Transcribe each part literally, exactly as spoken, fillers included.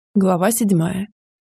Глава седьмая.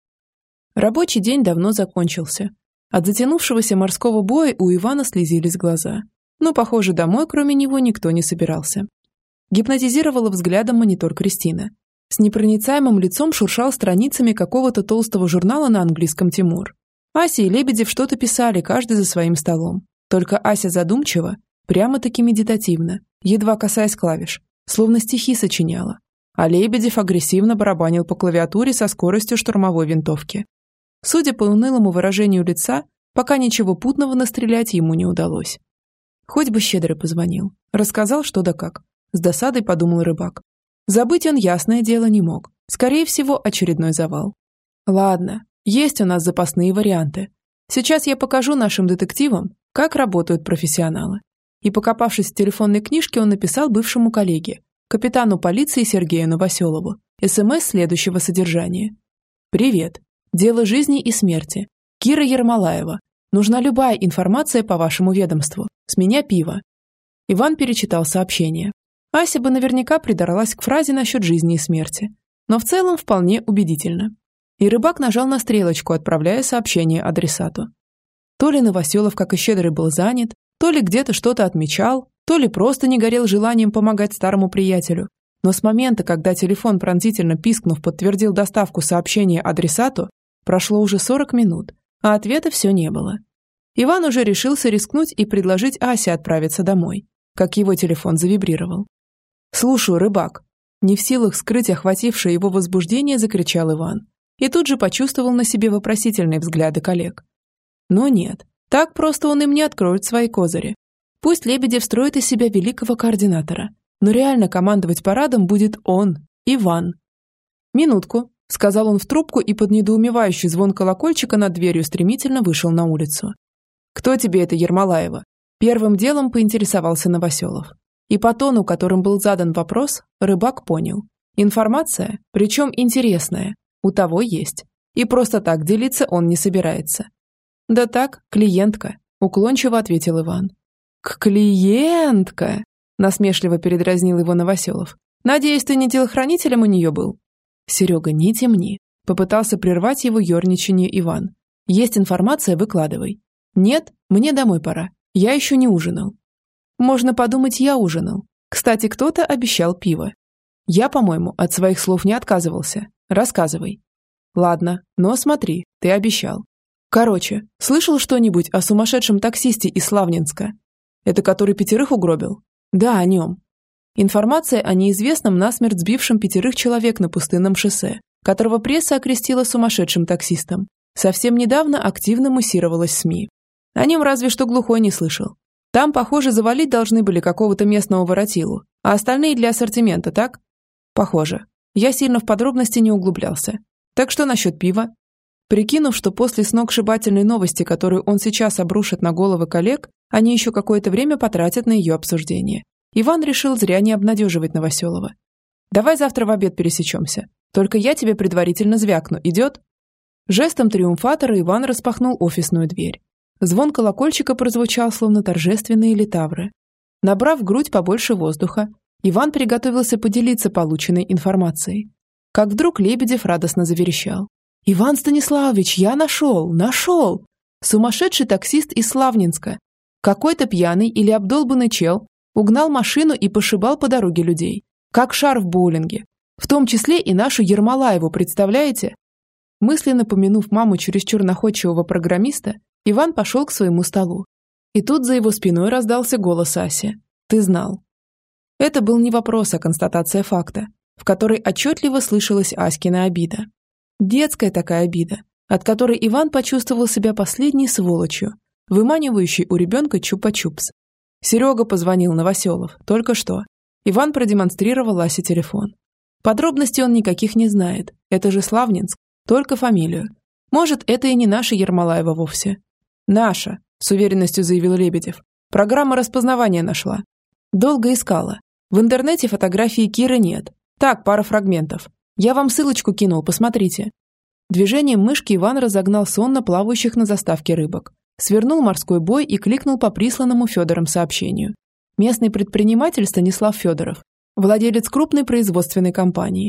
Рабочий день давно закончился. От затянувшегося морского боя у Ивана слезились глаза. Но, похоже, домой кроме него никто не собирался. Гипнотизировала взглядом монитор Кристина. С непроницаемым лицом шуршал страницами какого-то толстого журнала на английском Тимур. Ася и Лебедев что-то писали, каждый за своим столом. Только Ася задумчиво, прямо-таки медитативно, едва касаясь клавиш, словно стихи сочиняла. А Лебедев агрессивно барабанил по клавиатуре со скоростью штурмовой винтовки. Судя по унылому выражению лица, пока ничего путного настрелять ему не удалось. Хоть бы щедро позвонил, рассказал что да как. С досадой подумал рыбак. Забыть он, ясное дело, не мог. Скорее всего, очередной завал. Ладно, есть у нас запасные варианты. Сейчас я покажу нашим детективам, как работают профессионалы. И, покопавшись в телефонной книжке, он написал бывшему коллеге, капитану полиции Сергею Новоселову, СМС следующего содержания. «Привет. Дело жизни и смерти. Кира Ермолаева. Нужна любая информация по вашему ведомству. С меня пиво». Иван перечитал сообщение. Ася бы наверняка придралась к фразе насчет жизни и смерти. Но в целом вполне убедительно. И рыбак нажал на стрелочку, отправляя сообщение адресату. То ли Новоселов, как и щедрый, был занят, то ли где-то что-то отмечал, то ли просто не горел желанием помогать старому приятелю. Но с момента, когда телефон, пронзительно пискнув, подтвердил доставку сообщения адресату, прошло уже сорок минут, а ответа все не было. Иван уже решился рискнуть и предложить Асе отправиться домой, как его телефон завибрировал. «Слушаю, рыбак!» Не в силах скрыть охватившее его возбуждение, закричал Иван. И тут же почувствовал на себе вопросительные взгляды коллег. Но нет, так просто он им не откроет свои козыри. Пусть Лебедев строит из себя великого координатора, но реально командовать парадом будет он, Иван. «Минутку», — сказал он в трубку и под недоумевающий звон колокольчика над дверью стремительно вышел на улицу. «Кто тебе это, Ермолаева?» Первым делом поинтересовался Новоселов. И по тону, которым был задан вопрос, рыбак понял. Информация, причем интересная, у того есть. И просто так делиться он не собирается. «Да так, клиентка», — уклончиво ответил Иван. «К клиентка!» – насмешливо передразнил его Новоселов. «Надеюсь, ты не телохранителем у нее был?» «Серега, не темни», – попытался прервать его ерничание Иван. «Есть информация, выкладывай». «Нет, мне домой пора. Я еще не ужинал». «Можно подумать, я ужинал. Кстати, кто-то обещал пиво». «Я, по-моему, от своих слов не отказывался. Рассказывай». «Ладно, но смотри, ты обещал». «Короче, слышал что-нибудь о сумасшедшем таксисте из Славнинска?» «Это который пятерых угробил?» «Да, о нем». Информация о неизвестном насмерть сбившем пятерых человек на пустынном шоссе, которого пресса окрестила сумасшедшим таксистом, совсем недавно активно муссировалась в СМИ. О нем разве что глухой не слышал. Там, похоже, завалить должны были какого-то местного воротилу, а остальные для ассортимента, так? Похоже. Я сильно в подробности не углублялся. Так что насчет пива? Прикинув, что после сногсшибательной новости, которую он сейчас обрушит на головы коллег, они еще какое-то время потратят на ее обсуждение, Иван решил зря не обнадеживать Новоселова. «Давай завтра в обед пересечемся. Только я тебе предварительно звякну. Идет?» Жестом триумфатора Иван распахнул офисную дверь. Звон колокольчика прозвучал, словно торжественные литавры. Набрав в грудь побольше воздуха, Иван приготовился поделиться полученной информацией. Как вдруг Лебедев радостно заверещал. «Иван Станиславович, я нашел! Нашел! Сумасшедший таксист из Славнинска! Какой-то пьяный или обдолбанный чел угнал машину и пошибал по дороге людей, как шар в боулинге, в том числе и нашу Ермолаеву, представляете?» Мысленно помянув маму чересчур находчивого программиста, Иван пошел к своему столу. И тут за его спиной раздался голос Аси. «Ты знал». Это был не вопрос, а констатация факта, в которой отчетливо слышалась Аськина обида. Детская такая обида, от которой Иван почувствовал себя последней сволочью, выманивающей у ребенка чупа-чупс. Серега позвонил Новоселов, только что. Иван продемонстрировал Асе телефон. Подробностей он никаких не знает, это же Славнинск, только фамилию. Может, это и не наша Ермолаева вовсе. «Наша», с уверенностью заявил Лебедев. «Программа распознавания нашла. Долго искала. В интернете фотографии Киры нет. Так, пара фрагментов. Я вам ссылочку кинул, посмотрите». Движением мышки Иван разогнал сонно плавающих на заставке рыбок, свернул морской бой и кликнул по присланному Федором сообщению. Местный предприниматель Станислав Федоров, владелец крупной производственной компании,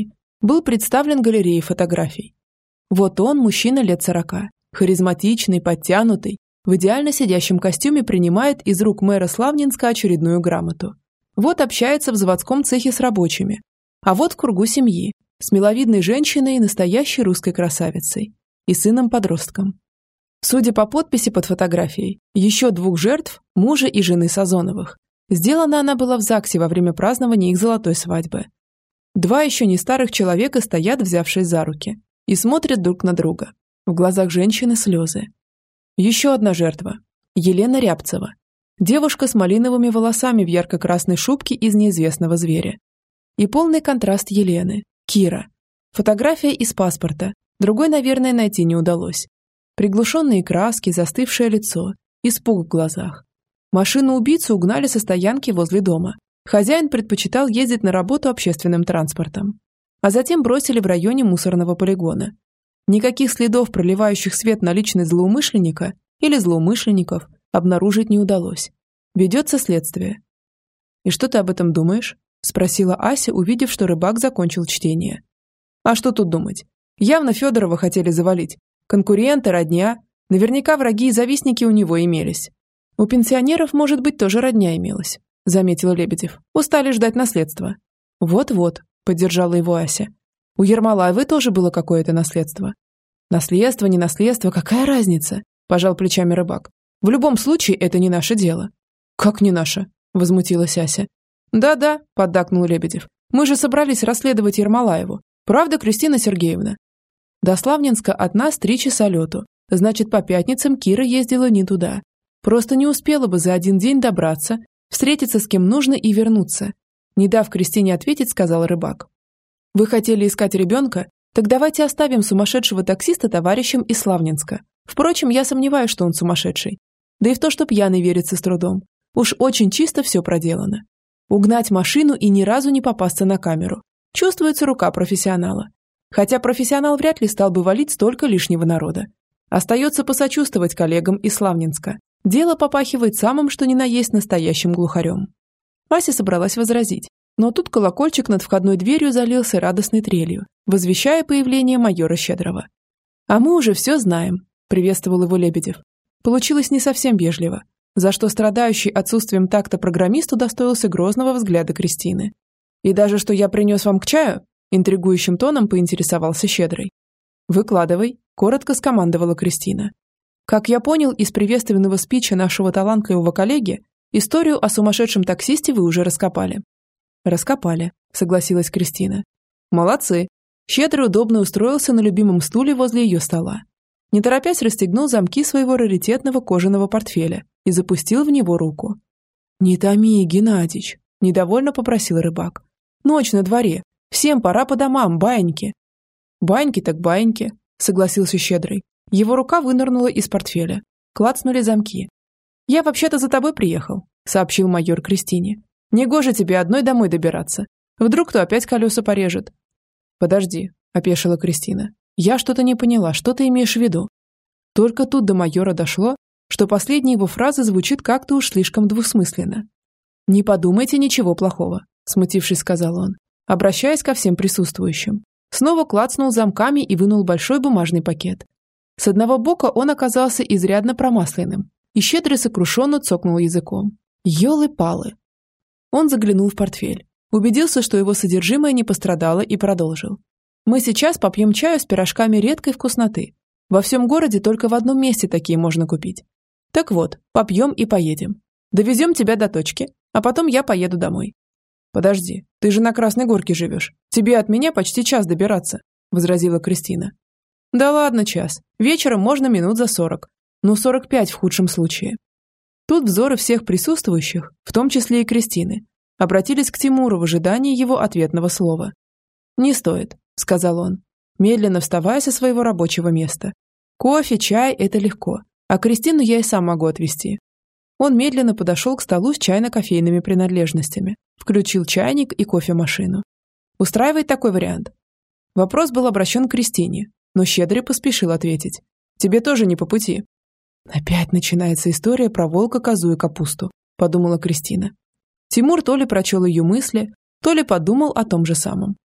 был представлен галереей фотографий. Вот он, мужчина лет сорока, харизматичный, подтянутый, в идеально сидящем костюме принимает из рук мэра Славнинска очередную грамоту. Вот общается в заводском цехе с рабочими. А вот в кругу семьи, с миловидной женщиной и настоящей русской красавицей, и сыном-подростком. Судя по подписи под фотографией, еще двух жертв, мужа и жены Сазоновых. Сделана она была в ЗАГСе во время празднования их золотой свадьбы. Два еще не старых человека стоят, взявшись за руки, и смотрят друг на друга. В глазах женщины слезы. Еще одна жертва. Елена Рябцева. Девушка с малиновыми волосами в ярко-красной шубке из неизвестного зверя. И полный контраст Елены. Кира. Фотография из паспорта. Другой, наверное, найти не удалось. Приглушенные краски, застывшее лицо, испуг в глазах. Машину-убийцу угнали со стоянки возле дома. Хозяин предпочитал ездить на работу общественным транспортом. А затем бросили в районе мусорного полигона. Никаких следов, проливающих свет на личность злоумышленника или злоумышленников, обнаружить не удалось. Ведется следствие. «И что ты об этом думаешь?» – спросила Ася, увидев, что рыбак закончил чтение. «А что тут думать? Явно Федорова хотели завалить. Конкуренты, родня. Наверняка враги и завистники у него имелись. У пенсионеров, может быть, тоже родня имелась», – заметил Лебедев. «Устали ждать наследства». «Вот-вот», – поддержала его Ася. «У Ермолаевой тоже было какое-то наследство». «Наследство, не наследство, какая разница?» – пожал плечами рыбак. «В любом случае, это не наше дело». «Как не наше?» – возмутилась Ася. «Да-да», – поддакнул Лебедев. «Мы же собрались расследовать Ермолаеву. Правда, Кристина Сергеевна?» «До Славнинска от нас три часа лету. Значит, по пятницам Кира ездила не туда. Просто не успела бы за один день добраться, встретиться с кем нужно и вернуться». Не дав Кристине ответить, сказал рыбак. «Вы хотели искать ребенка? Так давайте оставим сумасшедшего таксиста товарищем из Славнинска. Впрочем, я сомневаюсь, что он сумасшедший. Да и в то, что пьяный верится с трудом. Уж очень чисто все проделано. Угнать машину и ни разу не попасться на камеру. Чувствуется рука профессионала. Хотя профессионал вряд ли стал бы валить столько лишнего народа. Остается посочувствовать коллегам из Славнинска. Дело попахивает самым, что ни на есть, настоящим глухарем». Ася собралась возразить. Но тут колокольчик над входной дверью залился радостной трелью, возвещая появление майора Щедрова. «А мы уже все знаем», – приветствовал его Лебедев. Получилось не совсем вежливо, за что страдающий отсутствием такта программист удостоился грозного взгляда Кристины. «И даже что я принес вам к чаю?» – интригующим тоном поинтересовался Щедрый. «Выкладывай», – коротко скомандовала Кристина. «Как я понял из приветственного спича нашего талантливого коллеги, историю о сумасшедшем таксисте вы уже раскопали». «Раскопали», – согласилась Кристина. «Молодцы». Щедрый удобно устроился на любимом стуле возле ее стола. Не торопясь расстегнул замки своего раритетного кожаного портфеля и запустил в него руку. «Не томи, Геннадич», – недовольно попросил рыбак. «Ночь на дворе. Всем пора по домам, баиньки». «Баиньки так баиньки», – согласился Щедрый. Его рука вынырнула из портфеля. Клацнули замки. «Я вообще-то за тобой приехал», – сообщил майор Кристине. «Негоже тебе одной домой добираться. Вдруг кто опять колеса порежет». «Подожди», – опешила Кристина. «Я что-то не поняла, что ты имеешь в виду?» Только тут до майора дошло, что последняя его фраза звучит как-то уж слишком двусмысленно. «Не подумайте ничего плохого», – смутившись, сказал он, обращаясь ко всем присутствующим. Снова клацнул замками и вынул большой бумажный пакет. С одного бока он оказался изрядно промасленным, и Щедрый сокрушенно цокнул языком. «Елы-палы!» Он заглянул в портфель, убедился, что его содержимое не пострадало, и продолжил. «Мы сейчас попьем чаю с пирожками редкой вкусноты. Во всем городе только в одном месте такие можно купить. Так вот, попьем и поедем. Довезем тебя до точки, а потом я поеду домой». «Подожди, ты же на Красной Горке живешь. Тебе от меня почти час добираться», – возразила Кристина. «Да ладно час. Вечером можно минут за сорок. Ну, сорок пять в худшем случае». Тут взоры всех присутствующих, в том числе и Кристины, обратились к Тимуру в ожидании его ответного слова. «Не стоит», – сказал он, медленно вставая со своего рабочего места. «Кофе, чай – это легко, а Кристину я и сам могу отвезти». Он медленно подошел к столу с чайно-кофейными принадлежностями, включил чайник и кофемашину. «Устраивает такой вариант?» Вопрос был обращен к Кристине, но Щедрый поспешил ответить. «Тебе тоже не по пути». «Опять начинается история про волка, козу и капусту», – подумала Кристина. Тимур то ли прочел ее мысли, то ли подумал о том же самом.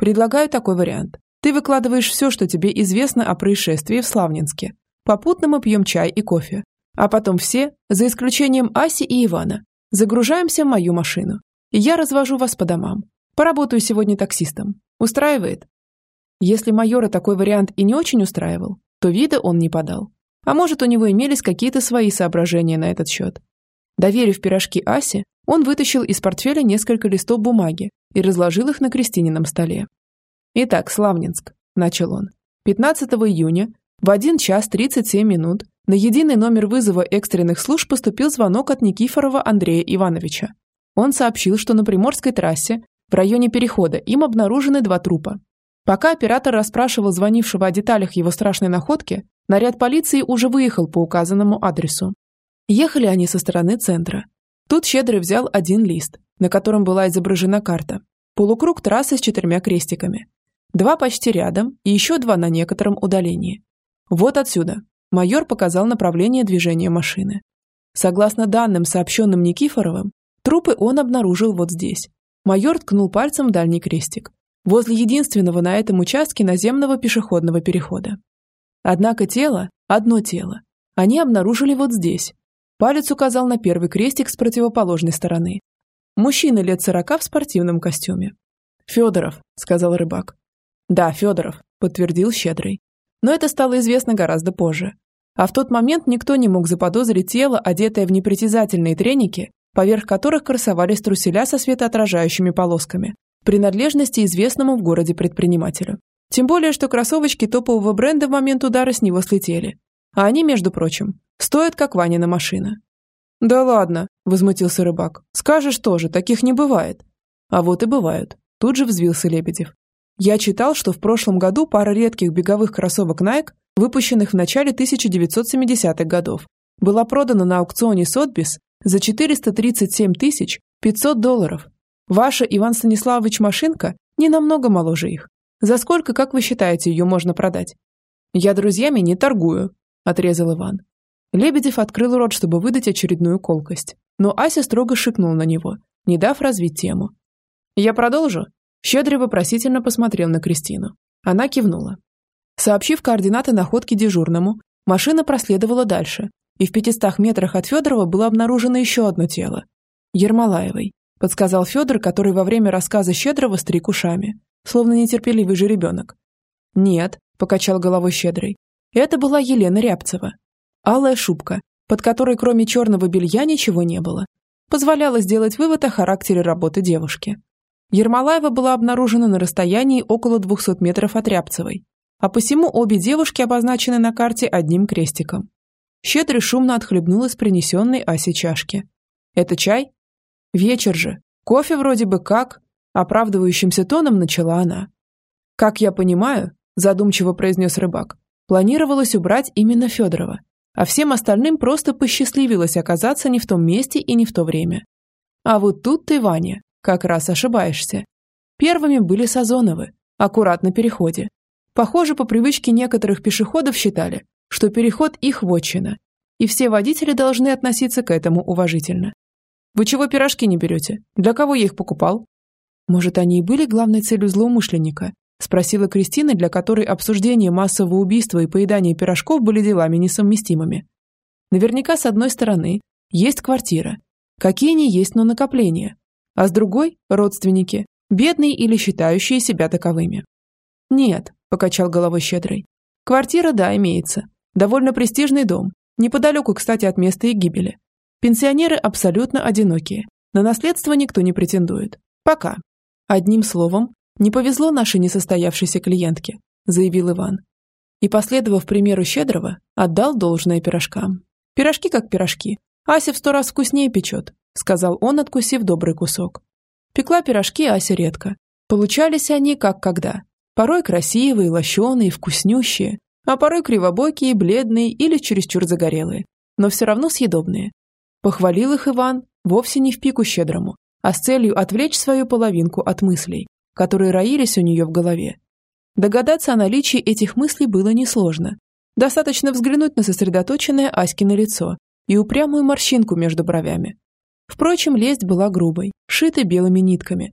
Предлагаю такой вариант. Ты выкладываешь все, что тебе известно о происшествии в Славнинске. Попутно мы пьем чай и кофе. А потом все, за исключением Аси и Ивана, загружаемся в мою машину. И я развожу вас по домам. Поработаю сегодня таксистом. Устраивает? Если майора такой вариант и не очень устраивал, то вида он не подал. А может, у него имелись какие-то свои соображения на этот счет. Доверив пирожки Асе, он вытащил из портфеля несколько листов бумаги и разложил их на Кристинином столе. «Итак, Славнинск», – начал он. пятнадцатого июня в один час тридцать семь минут на единый номер вызова экстренных служб поступил звонок от Никифорова Андрея Ивановича. Он сообщил, что на Приморской трассе в районе перехода им обнаружены два трупа. Пока оператор расспрашивал звонившего о деталях его страшной находки, наряд полиции уже выехал по указанному адресу. Ехали они со стороны центра. Тут Щедрый взял один лист, на котором была изображена карта. Полукруг трассы с четырьмя крестиками. Два почти рядом и еще два на некотором удалении. Вот отсюда. Майор показал направление движения машины. Согласно данным, сообщенным Никифоровым, трупы он обнаружил вот здесь. Майор ткнул пальцем в дальний крестик, возле единственного на этом участке наземного пешеходного перехода. Однако тело, одно тело, они обнаружили вот здесь. Палец указал на первый крестик с противоположной стороны. Мужчина лет сорока в спортивном костюме. «Федоров», — сказал рыбак. «Да, Федоров», — подтвердил Щедрый. Но это стало известно гораздо позже. А в тот момент никто не мог заподозрить тело, одетое в непритязательные треники, поверх которых красовались труселя со светоотражающими полосками, принадлежности известному в городе предпринимателю. Тем более, что кроссовочки топового бренда в момент удара с него слетели. А они, между прочим, стоят как Ванина машина. «Да ладно», – возмутился рыбак. «Скажешь тоже, таких не бывает». «А вот и бывают», – тут же взвился Лебедев. «Я читал, что в прошлом году пара редких беговых кроссовок Nike, выпущенных в начале тысяча девятьсот семидесятых годов, была продана на аукционе Сотбис за четыреста тридцать семь тысяч пятьсот долларов. Ваша, Иван Станиславович, машинка не намного моложе их. За сколько, как вы считаете, ее можно продать?» «Я друзьями не торгую», – отрезал Иван. Лебедев открыл рот, чтобы выдать очередную колкость, но Ася строго шикнул на него, не дав развить тему. «Я продолжу?» Щедрый вопросительно посмотрел на Кристину. Она кивнула. Сообщив координаты находки дежурному, машина проследовала дальше, и в пятистах метрах от Федорова было обнаружено еще одно тело. «Ермолаевой», – подсказал Федор, который во время рассказа Щедрого стриг ушами, словно нетерпеливый жеребенок. «Нет», – покачал головой Щедрый, – «это была Елена Рябцева. Алая шубка, под которой кроме черного белья ничего не было, позволяла сделать вывод о характере работы девушки. Ермолаева была обнаружена на расстоянии около двухсот метров от Рябцевой, а посему обе девушки обозначены на карте одним крестиком». Щедрый шумно отхлебнул из принесенной Асе чашки. «Это чай?» «Вечер же. Кофе вроде бы как...» Оправдывающимся тоном начала она. «Как я понимаю», задумчиво произнес рыбак, планировалось убрать именно Федорова, а всем остальным просто посчастливилось оказаться не в том месте и не в то время. А вот тут ты, Ваня, как раз ошибаешься. Первыми были Сазоновы, аккурат на переходе. Похоже, по привычке некоторых пешеходов считали, что переход их вотчина, и все водители должны относиться к этому уважительно. «Вы чего пирожки не берете? Для кого я их покупал?» «Может, они и были главной целью злоумышленника?» спросила Кристина, для которой обсуждение массового убийства и поедание пирожков были делами несовместимыми. Наверняка, с одной стороны, есть квартира. Какие ни есть, но накопления. А с другой – родственники, бедные или считающие себя таковыми. «Нет», – покачал головой Щедрый. «Квартира, да, имеется. Довольно престижный дом. Неподалеку, кстати, от места их гибели. Пенсионеры абсолютно одинокие. На наследство никто не претендует. Пока. Одним словом, не повезло нашей несостоявшейся клиентке», – заявил Иван. И, последовав примеру Щедрого, отдал должное пирожкам. «Пирожки как пирожки. Ася в сто раз вкуснее печет», – сказал он, откусив добрый кусок. Пекла пирожки Ася редко. Получались они как когда. Порой красивые, лощеные, вкуснющие, а порой кривобокие, бледные или чересчур загорелые, но все равно съедобные. Похвалил их Иван вовсе не в пику Щедрому, а с целью отвлечь свою половинку от мыслей, которые роились у нее в голове. Догадаться о наличии этих мыслей было несложно. Достаточно взглянуть на сосредоточенное Аськино лицо и упрямую морщинку между бровями. Впрочем, лесть была грубой, шитой белыми нитками.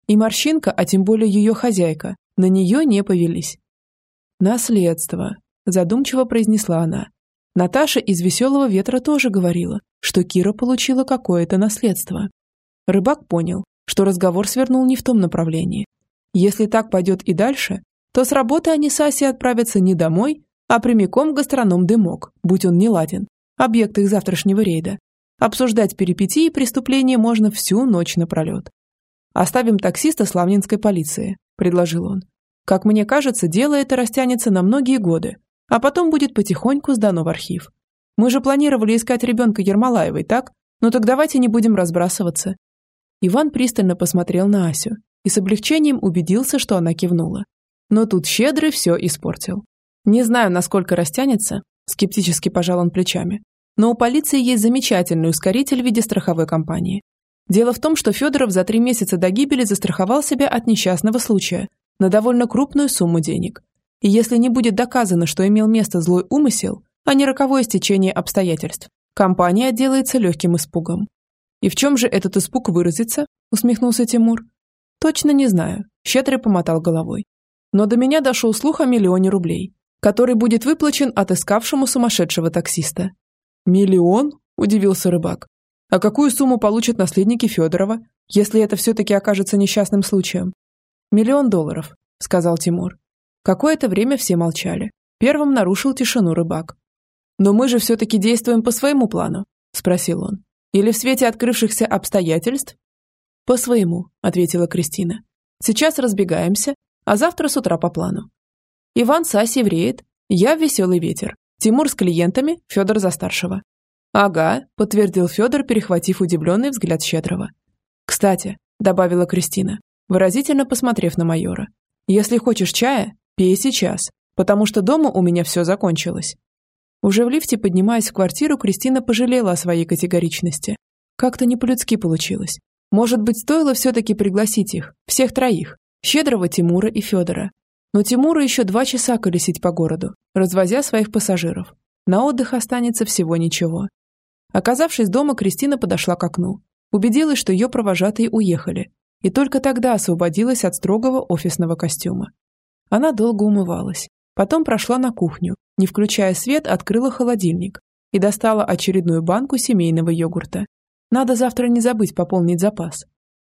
И Морщинка, а тем более ее хозяйка, на нее не повелись. «Наследство», – задумчиво произнесла она. Наташа из «Веселого ветра» тоже говорила, что Кира получила какое-то наследство. Рыбак понял, что разговор свернул не в том направлении. Если так пойдет и дальше, то с работы они с Асей отправятся не домой, а прямиком в гастроном «Дымок», будь он неладен, объект их завтрашнего рейда. Обсуждать перипетии преступления можно всю ночь напролет. «Оставим таксиста славнинской полиции», – предложил он. «Как мне кажется, дело это растянется на многие годы, а потом будет потихоньку сдано в архив. Мы же планировали искать ребенка Ермолаевой, так? Ну так давайте не будем разбрасываться». Иван пристально посмотрел на Асю и с облегчением убедился, что она кивнула. Но тут Щедрый все испортил. «Не знаю, насколько растянется», – скептически пожал он плечами, но у полиции есть замечательный ускоритель в виде страховой компании. Дело в том, что Федоров за три месяца до гибели застраховал себя от несчастного случая на довольно крупную сумму денег. И если не будет доказано, что имел место злой умысел, а не роковое стечение обстоятельств, компания отделается легким испугом. «И в чем же этот испуг выразится?» – усмехнулся Тимур. «Точно не знаю», – Щедрый помотал головой. «Но до меня дошел слух о миллионе рублей, который будет выплачен отыскавшему сумасшедшего таксиста». «Миллион?» – удивился Рыбак. «А какую сумму получат наследники Федорова, если это все-таки окажется несчастным случаем?» «Миллион долларов», – сказал Тимур. Какое-то время все молчали. Первым нарушил тишину Рыбак. «Но мы же все-таки действуем по своему плану?» – спросил он. «Или в свете открывшихся обстоятельств?» «По своему», – ответила Кристина. «Сейчас разбегаемся, а завтра с утра по плану. Иван с Асей в рейд, я в «Веселый ветер», Тимур с клиентами, Федор за старшего». «Ага», – подтвердил Федор, перехватив удивленный взгляд Щедрого. «Кстати», – добавила Кристина, выразительно посмотрев на майора, «если хочешь чая, пей сейчас, потому что дома у меня все закончилось». Уже в лифте, поднимаясь в квартиру, Кристина пожалела о своей категоричности. Как-то не по-людски получилось. Может быть, стоило все-таки пригласить их, всех троих, Щедрого, Тимура и Федора. Но Тимуру еще два часа колесить по городу, развозя своих пассажиров. На отдых останется всего ничего. Оказавшись дома, Кристина подошла к окну, убедилась, что ее провожатые уехали, и только тогда освободилась от строгого офисного костюма. Она долго умывалась, потом прошла на кухню, не включая свет, открыла холодильник и достала очередную банку семейного йогурта. Надо завтра не забыть пополнить запас.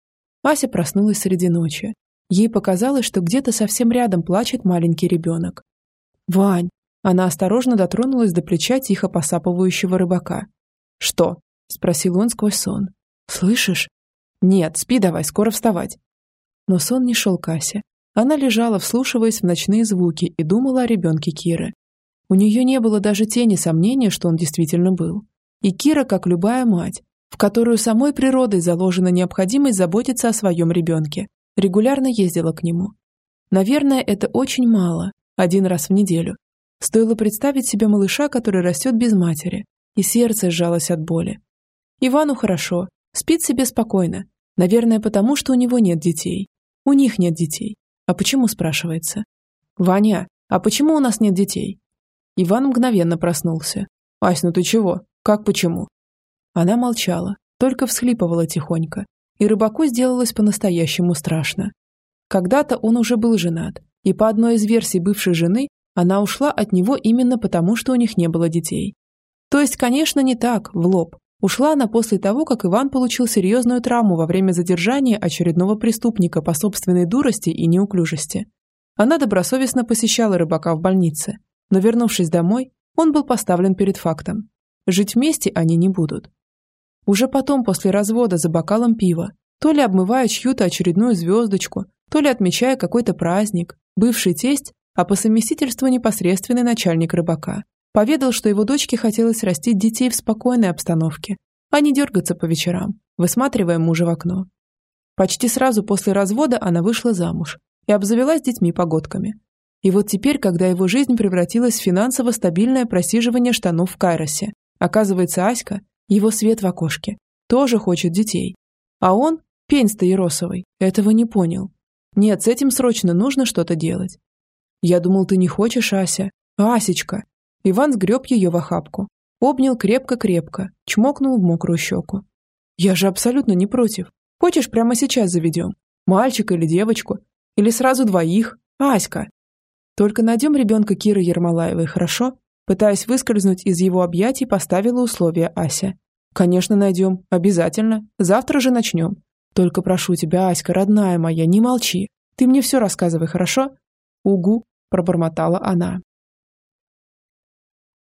Ася проснулась среди ночи. Ей показалось, что где-то совсем рядом плачет маленький ребенок. «Вань!» Она осторожно дотронулась до плеча тихо посапывающего Рыбака. «Что?» – спросил он сквозь сон. «Слышишь?» «Нет, спи давай, скоро вставать». Но сон не шел к Асе. Она лежала, вслушиваясь в ночные звуки, и думала о ребенке Киры. У нее не было даже тени сомнения, что он действительно был. И Кира, как любая мать, в которую самой природой заложена необходимость заботиться о своем ребенке, регулярно ездила к нему. Наверное, это очень мало, один раз в неделю. Стоило представить себе малыша, который растет без матери, и сердце сжалось от боли. Ивану хорошо, спит себе спокойно, наверное, потому что у него нет детей. У них нет детей. А почему, спрашивается? «Ваня, а почему у нас нет детей?» Иван мгновенно проснулся. «Ась, ну ты чего? Как почему?» Она молчала, только всхлипывала тихонько, и Рыбаку сделалось по-настоящему страшно. Когда-то он уже был женат, и по одной из версий бывшей жены она ушла от него именно потому, что у них не было детей. То есть, конечно, не так, в лоб. Ушла она после того, как Иван получил серьезную травму во время задержания очередного преступника по собственной дурости и неуклюжести. Она добросовестно посещала Рыбака в больнице, но, вернувшись домой, он был поставлен перед фактом. Жить вместе они не будут. Уже потом, после развода за бокалом пива, то ли обмывая чью-то очередную звездочку, то ли отмечая какой-то праздник, бывший тесть, а по совместительству непосредственный начальник Рыбака, поведал, что его дочке хотелось растить детей в спокойной обстановке, а не дергаться по вечерам, высматривая мужа в окно. Почти сразу после развода она вышла замуж и обзавелась детьми-погодками. И вот теперь, когда его жизнь превратилась в финансово стабильное просиживание штанов в Кайросе, оказывается, Аська, его свет в окошке, тоже хочет детей. А он, пень стаиросовый, этого не понял. Нет, с этим срочно нужно что-то делать. «Я думал, ты не хочешь, Ася. Асечка!» Иван сгреб ее в охапку, обнял крепко-крепко, чмокнул в мокрую щеку. «Я же абсолютно не против. Хочешь, прямо сейчас заведем? Мальчика или девочку? Или сразу двоих? Аська. Только найдем ребенка Киры Ермолаевой, хорошо? Пытаясь выскользнуть из его объятий, поставила условие Ася. Конечно, найдем. Обязательно. Завтра же начнем. Только прошу тебя, Аська, родная моя, не молчи. Ты мне все рассказывай, хорошо? Угу, пробормотала она.